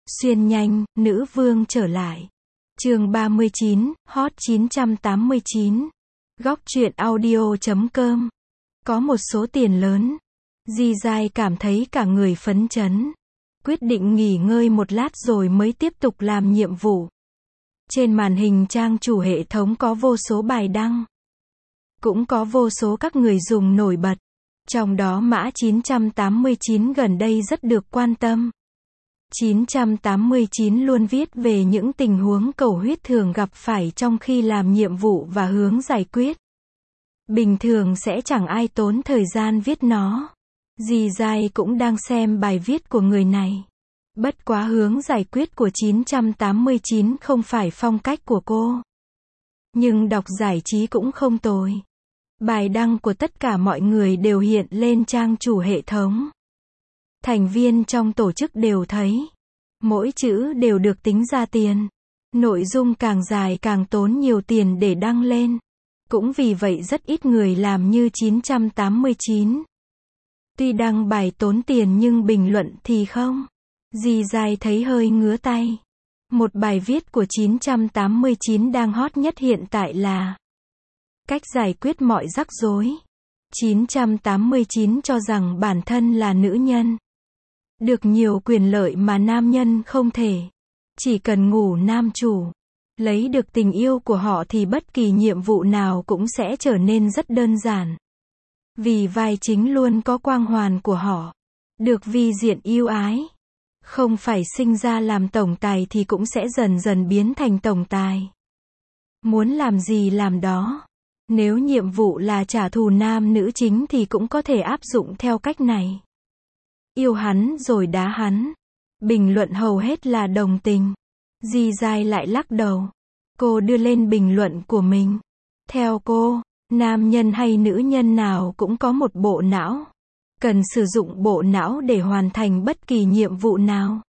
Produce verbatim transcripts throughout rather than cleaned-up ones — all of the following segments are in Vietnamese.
Xuyên nhanh, nữ vương trở lại. Chương ba mươi chín, hot chín trăm tám mươi chín. Góc truyện audio chấm com. Có một số tiền lớn. Di Giai cảm thấy cả người phấn chấn. Quyết định nghỉ ngơi một lát rồi mới tiếp tục làm nhiệm vụ. Trên màn hình trang chủ hệ thống có vô số bài đăng. Cũng có vô số các người dùng nổi bật. Trong đó mã chín trăm tám mươi chín gần đây rất được quan tâm. chín trăm tám mươi chín luôn viết về những tình huống cầu huyết thường gặp phải trong khi làm nhiệm vụ và hướng giải quyết. Bình thường sẽ chẳng ai tốn thời gian viết nó. Di Giai cũng đang xem bài viết của người này. Bất quá hướng giải quyết của chín trăm tám mươi chín không phải phong cách của cô. Nhưng đọc giải trí cũng không tồi. Bài đăng của tất cả mọi người đều hiện lên trang chủ hệ thống. Thành viên trong tổ chức đều thấy. Mỗi chữ đều được tính ra tiền. Nội dung càng dài càng tốn nhiều tiền để đăng lên. Cũng vì vậy rất ít người làm như chín trăm tám mươi chín. Tuy đăng bài tốn tiền nhưng bình luận thì không. Di Giai thấy hơi ngứa tay. Một bài viết của chín trăm tám mươi chín đang hot nhất hiện tại là cách giải quyết mọi rắc rối. chín trăm tám mươi chín cho rằng bản thân là nữ nhân. Được nhiều quyền lợi mà nam nhân không thể. Chỉ cần ngủ nam chủ. Lấy được tình yêu của họ thì bất kỳ nhiệm vụ nào cũng sẽ trở nên rất đơn giản. Vì vai chính luôn có quang hoàn của họ. Được vi diện yêu ái. Không phải sinh ra làm tổng tài thì cũng sẽ dần dần biến thành tổng tài. Muốn làm gì làm đó. Nếu nhiệm vụ là trả thù nam nữ chính thì cũng có thể áp dụng theo cách này. Yêu hắn rồi đá hắn. Bình luận hầu hết là đồng tình. Di Giai lại lắc đầu. Cô đưa lên bình luận của mình. Theo cô, nam nhân hay nữ nhân nào cũng có một bộ não. Cần sử dụng bộ não để hoàn thành bất kỳ nhiệm vụ nào.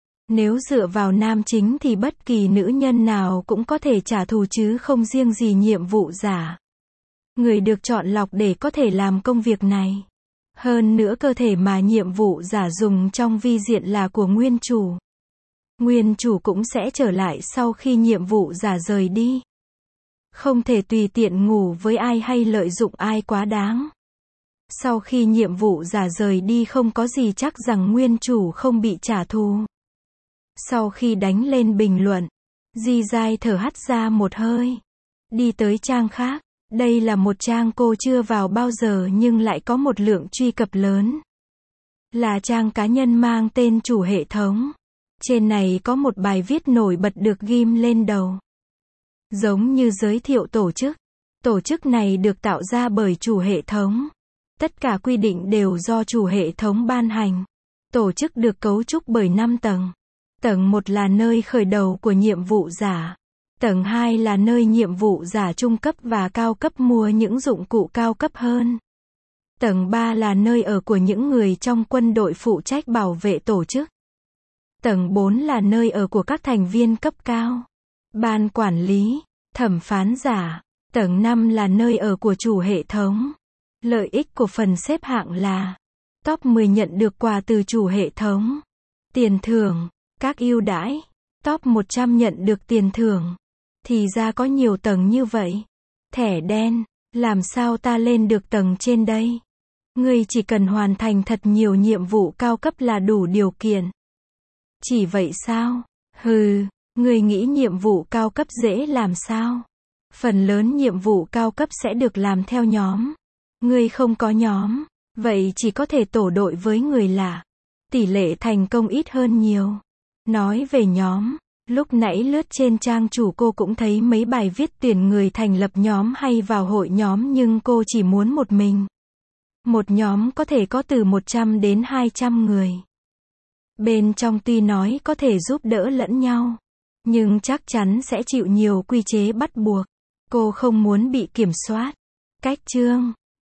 Nếu dựa vào nam chính thì bất kỳ nữ nhân nào cũng có thể trả thù chứ không riêng gì nhiệm vụ giả. Người được chọn lọc để có thể làm công việc này. Hơn nữa cơ thể mà nhiệm vụ giả dùng trong vi diện là của nguyên chủ. Nguyên chủ cũng sẽ trở lại sau khi nhiệm vụ giả rời đi. Không thể tùy tiện ngủ với ai hay lợi dụng ai quá đáng. Sau khi nhiệm vụ giả rời đi không có gì chắc rằng nguyên chủ không bị trả thù. Sau khi đánh lên bình luận, Di Giai thở hắt ra một hơi. Đi tới trang khác. Đây là một trang cô chưa vào bao giờ nhưng lại có một lượng truy cập lớn. Là trang cá nhân mang tên chủ hệ thống. Trên này có một bài viết nổi bật được ghim lên đầu. Giống như giới thiệu tổ chức. Tổ chức này được tạo ra bởi chủ hệ thống. Tất cả quy định đều do chủ hệ thống ban hành. Tổ chức được cấu trúc bởi năm tầng. Tầng một là nơi khởi đầu của nhiệm vụ giả. Tầng hai là nơi nhiệm vụ giả trung cấp và cao cấp mua những dụng cụ cao cấp hơn. Tầng ba là nơi ở của những người trong quân đội phụ trách bảo vệ tổ chức. Tầng bốn là nơi ở của các thành viên cấp cao. Ban quản lý, thẩm phán giả. Tầng năm là nơi ở của chủ hệ thống. Lợi ích của phần xếp hạng là top mười nhận được quà từ chủ hệ thống. Tiền thưởng, các ưu đãi. Top một trăm nhận được tiền thưởng. Thì ra có nhiều tầng như vậy. Thẻ đen, làm sao ta lên được tầng trên đây? Ngươi chỉ cần hoàn thành thật nhiều nhiệm vụ cao cấp là đủ điều kiện. Chỉ vậy sao? Hừ, ngươi nghĩ nhiệm vụ cao cấp dễ làm sao? Phần lớn nhiệm vụ cao cấp sẽ được làm theo nhóm. Ngươi không có nhóm, vậy chỉ có thể tổ đội với người lạ. Tỷ lệ thành công ít hơn nhiều. Nói về nhóm. Lúc nãy lướt trên trang chủ cô cũng thấy mấy bài viết tuyển người thành lập nhóm hay vào hội nhóm nhưng cô chỉ muốn một mình. Một nhóm có thể có từ một trăm đến hai trăm người. Bên trong tuy nói có thể giúp đỡ lẫn nhau, nhưng chắc chắn sẽ chịu nhiều quy chế bắt buộc. Cô không muốn bị kiểm soát. Cách chương